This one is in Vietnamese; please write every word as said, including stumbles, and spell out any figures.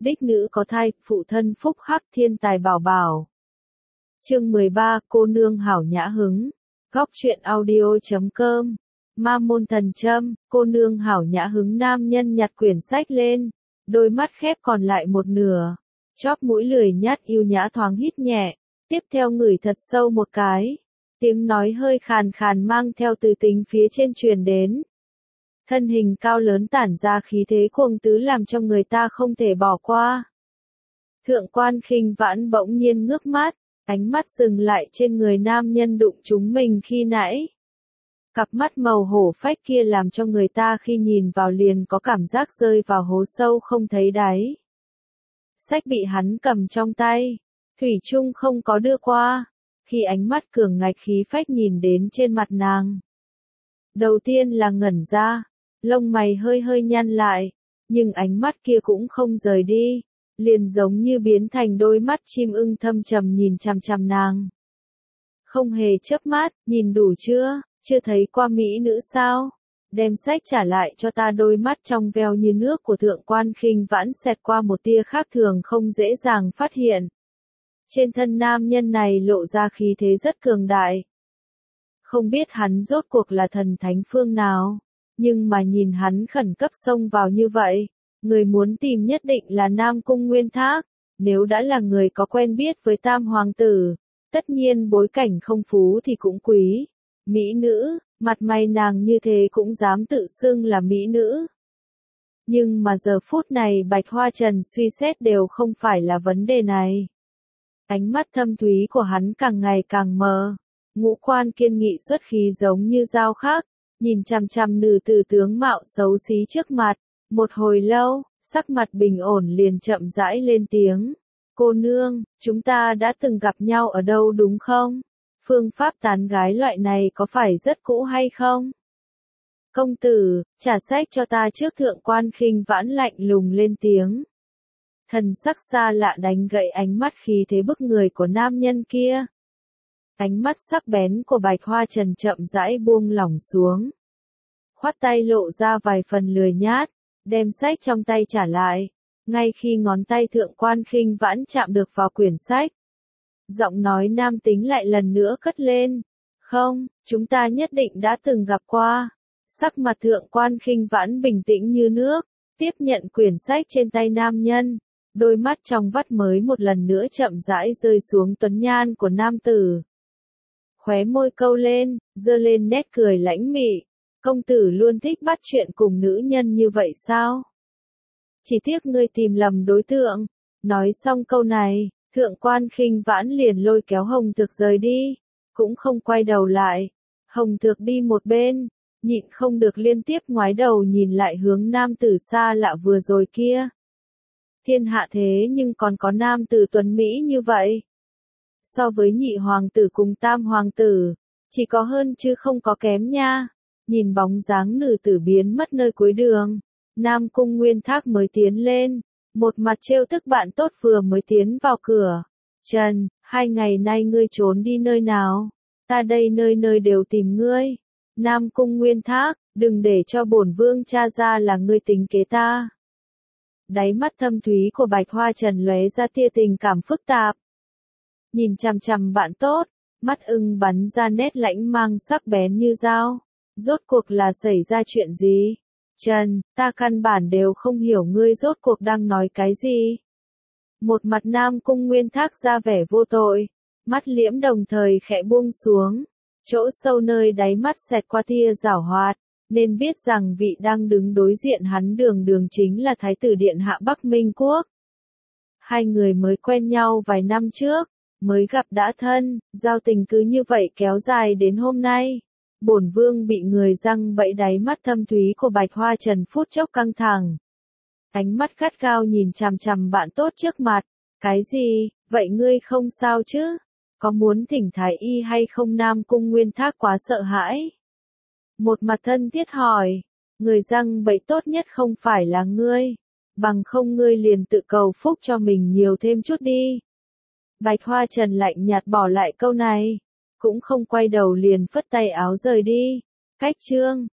đích nữ có thai, phụ thân phúc hắc thiên tài bảo bảo. Chương mười ba, cô nương hảo nhã hứng. Góc truyện audio chấm com. Ma môn thần châm, cô nương hảo nhã hứng. Nam nhân nhặt quyển sách lên, đôi mắt khép còn lại một nửa, chóp mũi lười nhát yêu nhã thoáng hít nhẹ, tiếp theo ngửi thật sâu một cái, tiếng nói hơi khàn khàn mang theo từ tính phía trên truyền đến. Thân hình cao lớn tản ra khí thế cuồng tứ làm cho người ta không thể bỏ qua. Thượng quan Khinh Vãn bỗng nhiên ngước mắt, ánh mắt dừng lại trên người nam nhân đụng chúng mình khi nãy. Cặp mắt màu hổ phách kia làm cho người ta khi nhìn vào liền có cảm giác rơi vào hố sâu không thấy đáy. Sách bị hắn cầm trong tay, thủy chung không có đưa qua, khi ánh mắt cường ngạch khí phách nhìn đến trên mặt nàng. Đầu tiên là ngẩn ra, lông mày hơi hơi nhăn lại, nhưng ánh mắt kia cũng không rời đi, liền giống như biến thành đôi mắt chim ưng thâm trầm nhìn chằm chằm nàng. Không hề chớp mắt, nhìn đủ chưa, chưa thấy qua mỹ nữ sao? Đem sách trả lại cho ta. Đôi mắt trong veo như nước của thượng quan Khinh Vãn xẹt qua một tia khác thường không dễ dàng phát hiện. Trên thân nam nhân này lộ ra khí thế rất cường đại. Không biết hắn rốt cuộc là thần thánh phương nào, nhưng mà nhìn hắn khẩn cấp xông vào như vậy, người muốn tìm nhất định là Nam Cung Nguyên Thác. Nếu đã là người có quen biết với Tam Hoàng tử, tất nhiên bối cảnh không phú thì cũng quý. Mỹ nữ, mặt mày nàng như thế cũng dám tự xưng là mỹ nữ. Nhưng mà giờ phút này Bạch Hoa Trần suy xét đều không phải là vấn đề này. Ánh mắt thâm thúy của hắn càng ngày càng mờ, ngũ quan kiên nghị xuất khí giống như dao khắc, nhìn chằm chằm nữ tử tướng mạo xấu xí trước mặt, một hồi lâu, sắc mặt bình ổn liền chậm rãi lên tiếng. Cô nương, chúng ta đã từng gặp nhau ở đâu đúng không? Phương pháp tán gái loại này có phải rất cũ hay không? Công tử, trả sách cho ta trước. Thượng quan Khinh Vãn lạnh lùng lên tiếng. Thần sắc xa lạ đánh gậy ánh mắt khí thế bức người của nam nhân kia. Ánh mắt sắc bén của Bạch Hoa Trần chậm rãi buông lỏng xuống. Khoát tay lộ ra vài phần lười nhát, đem sách trong tay trả lại. Ngay khi ngón tay thượng quan Khinh Vãn chạm được vào quyển sách, giọng nói nam tính lại lần nữa cất lên. Không, chúng ta nhất định đã từng gặp qua. Sắc mặt thượng quan Khinh Vãn bình tĩnh như nước, tiếp nhận quyển sách trên tay nam nhân. Đôi mắt trong vắt mới một lần nữa chậm rãi rơi xuống tuấn nhan của nam tử. Khóe môi câu lên, giơ lên nét cười lãnh mị. Công tử luôn thích bắt chuyện cùng nữ nhân như vậy sao? Chỉ tiếc ngươi tìm lầm đối tượng. Nói xong câu này, thượng quan Khinh Vãn liền lôi kéo Hồng Thược rời đi, cũng không quay đầu lại. Hồng Thược đi một bên, nhịn không được liên tiếp ngoái đầu nhìn lại hướng nam tử xa lạ vừa rồi kia. Thiên hạ thế nhưng còn có nam tử tuấn Mỹ như vậy. So với nhị hoàng tử cùng tam hoàng tử, chỉ có hơn chứ không có kém nha. Nhìn bóng dáng nữ tử biến mất nơi cuối đường, Nam Cung Nguyên Thác mới tiến lên, một mặt trêu tức bạn tốt vừa mới tiến vào cửa. Trần, hai ngày nay ngươi trốn đi nơi nào? Ta đây nơi nơi đều tìm ngươi. Nam Cung Nguyên Thác, đừng để cho bổn vương tra ra là ngươi tính kế ta. Đáy mắt thâm thúy của Bạch Hoa Trần lóe ra tia tình cảm phức tạp. Nhìn chằm chằm bạn tốt, mắt ưng bắn ra nét lãnh mang sắc bén như dao. Rốt cuộc là xảy ra chuyện gì? Trần, ta căn bản đều không hiểu ngươi rốt cuộc đang nói cái gì. Một mặt Nam Cung Nguyên Thác ra vẻ vô tội, mắt liễm đồng thời khẽ buông xuống. Chỗ sâu nơi đáy mắt xẹt qua tia giảo hoạt, nên biết rằng vị đang đứng đối diện hắn đường đường chính là Thái tử Điện Hạ Bắc Minh Quốc. Hai người mới quen nhau vài năm trước, mới gặp đã thân, giao tình cứ như vậy kéo dài đến hôm nay. Bổn vương bị người răng bẫy. Đáy mắt thâm thúy của Bạch Hoa Trần phút chốc căng thẳng. Ánh mắt gắt gao nhìn chằm chằm bạn tốt trước mặt. Cái gì, vậy ngươi không sao chứ? Có muốn thỉnh thái y hay không? Nam Cung Nguyên Thác quá sợ hãi. Một mặt thân thiết hỏi, người răng bẫy tốt nhất không phải là ngươi. Bằng không ngươi liền tự cầu phúc cho mình nhiều thêm chút đi. Bạch Hoa Trần lạnh nhạt bỏ lại câu này. Cũng không quay đầu liền phất tay áo rời đi. Cách chương